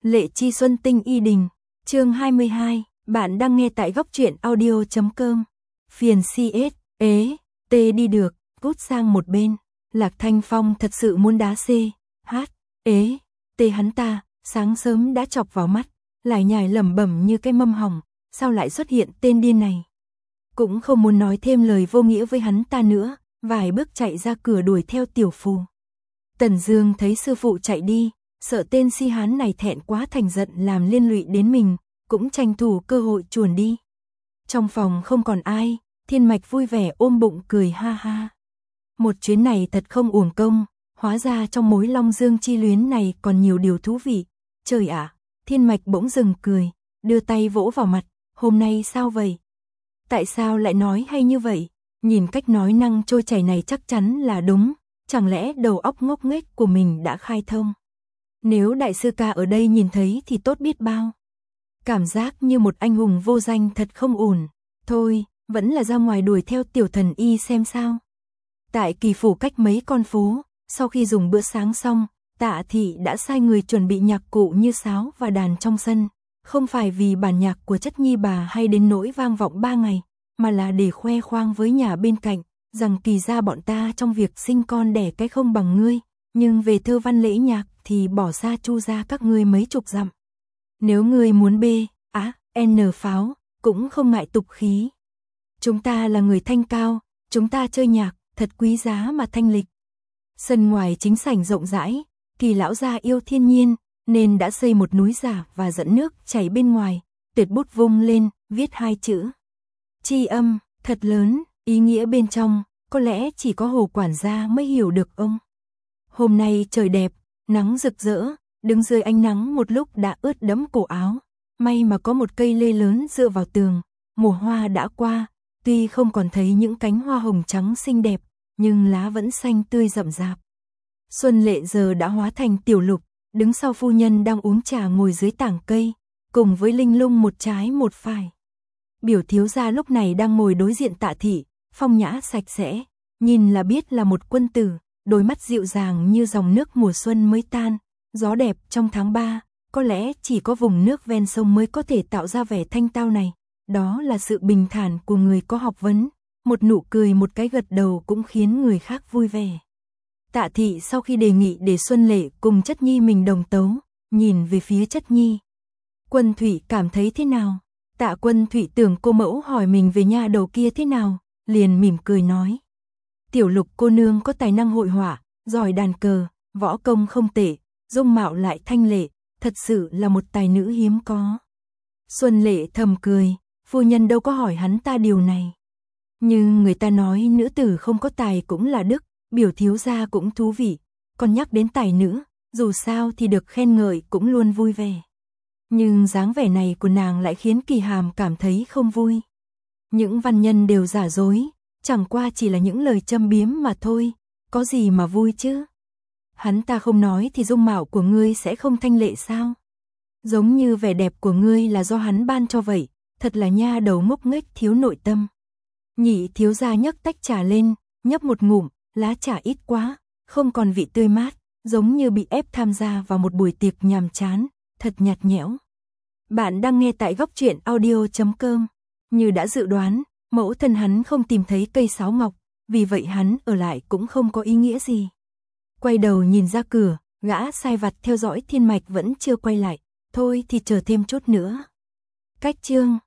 Lệ Chi Xuân Tinh Y Đình, chương 22, bạn đang nghe tại góc truyện audio.com. Phiền CS, T đi được, cút sang một bên. Lạc Thanh Phong thật sự muốn đá T hắn ta, sáng sớm đã chọc vào mắt, lại nhải lẩm bẩm như cái mâm hỏng, sao lại xuất hiện tên điên này. Cũng không muốn nói thêm lời vô nghĩa với hắn ta nữa, vài bước chạy ra cửa đuổi theo tiểu phù. Tần Dương thấy sư phụ chạy đi, sợ tên si hán này thẹn quá thành giận làm liên lụy đến mình, cũng tranh thủ cơ hội chuồn đi. Trong phòng không còn ai, Thiên Mạch vui vẻ ôm bụng cười ha ha. Một chuyến này thật không uổng công, hóa ra trong mối Long Dương chi luyến này còn nhiều điều thú vị. Trời ạ, Thiên Mạch bỗng dừng cười, đưa tay vỗ vào mặt, hôm nay sao vậy? Tại sao lại nói hay như vậy? Nhìn cách nói năng trôi chảy này chắc chắn là đúng, chẳng lẽ đầu óc ngốc nghếch của mình đã khai thông? Nếu đại sư ca ở đây nhìn thấy thì tốt biết bao. Cảm giác như một anh hùng vô danh thật không ổn. Thôi, vẫn là ra ngoài đuổi theo tiểu thần y xem sao. Tại Kỳ phủ cách mấy con phố, sau khi dùng bữa sáng xong, Tạ Thị đã sai người chuẩn bị nhạc cụ như sáo và đàn trong sân. Không phải vì bản nhạc của Chất Nhi bà hay đến nỗi vang vọng 3 ngày, mà là để khoe khoang với nhà bên cạnh, rằng Kỳ gia bọn ta trong việc sinh con đẻ cái không bằng ngươi, nhưng về thơ văn lễ nhạc thì bỏ xa Chu gia các ngươi mấy chục dặm. Nếu ngươi muốn N pháo, cũng không ngại tục khí. Chúng ta là người thanh cao, chúng ta chơi nhạc, thật quý giá mà thanh lịch. Sân ngoài chính sảnh rộng rãi, Kỳ lão gia yêu thiên nhiên, nên đã xây một núi giả và dẫn nước chảy bên ngoài, tuyệt bút vung lên, viết 2 chữ. Tri âm, thật lớn, ý nghĩa bên trong, có lẽ chỉ có Hồ quản gia mới hiểu được ông. Hôm nay trời đẹp, nắng rực rỡ, đứng dưới ánh nắng một lúc đã ướt đẫm cổ áo. May mà có một cây lê lớn dựa vào tường, mùa hoa đã qua, tuy không còn thấy những cánh hoa hồng trắng xinh đẹp, nhưng lá vẫn xanh tươi rậm rạp. Xuân Lệ giờ đã hóa thành Tiểu Lục, đứng sau phu nhân đang uống trà ngồi dưới tảng cây, cùng với Linh Lung một trái một phải. Biểu thiếu gia lúc này đang ngồi đối diện Tạ Thị, phong nhã sạch sẽ, nhìn là biết là một quân tử, đôi mắt dịu dàng như dòng nước mùa xuân mới tan, gió đẹp trong tháng 3, có lẽ chỉ có vùng nước ven sông mới có thể tạo ra vẻ thanh tao này, đó là sự bình thản của người có học vấn, một nụ cười một cái gật đầu cũng khiến người khác vui vẻ. Tạ Thị sau khi đề nghị để Xuân Lệ cùng Chất Nhi mình đồng tấu, nhìn về phía Chất Nhi. Quân Thủy cảm thấy thế nào? Tạ Quân Thủy tưởng cô mẫu hỏi mình về nha đầu kia thế nào, liền mỉm cười nói. Tiểu Lục cô nương có tài năng hội họa, giỏi đàn cờ, võ công không tệ, dung mạo lại thanh lệ, thật sự là một tài nữ hiếm có. Xuân Lệ thầm cười, phu nhân đâu có hỏi hắn ta điều này. Nhưng người ta nói nữ tử không có tài cũng là đức, biểu thiếu gia cũng thú vị, còn nhắc đến tài nữ, dù sao thì được khen ngợi cũng luôn vui vẻ. Nhưng dáng vẻ này của nàng lại khiến Kỳ Hàm cảm thấy không vui. Những văn nhân đều giả dối, chẳng qua chỉ là những lời châm biếm mà thôi, có gì mà vui chứ. Hắn ta không nói thì dung mạo của ngươi sẽ không thanh lệ sao? Giống như vẻ đẹp của ngươi là do hắn ban cho vậy, thật là nha đầu ngốc nghếch thiếu nội tâm. Nhị thiếu gia nhấc tách trà lên, nhấp một ngụm, lá trà ít quá, không còn vị tươi mát, giống như bị ép tham gia vào một buổi tiệc nhàm chán, thật nhạt nhẽo. Bạn đang nghe tại góc truyện audio.com. Như đã dự đoán, mẫu thân hắn không tìm thấy cây sáo ngọc, vì vậy hắn ở lại cũng không có ý nghĩa gì. Quay đầu nhìn ra cửa, gã sai vặt theo dõi Thiên Mạch vẫn chưa quay lại, thôi thì chờ thêm chút nữa. Cách chương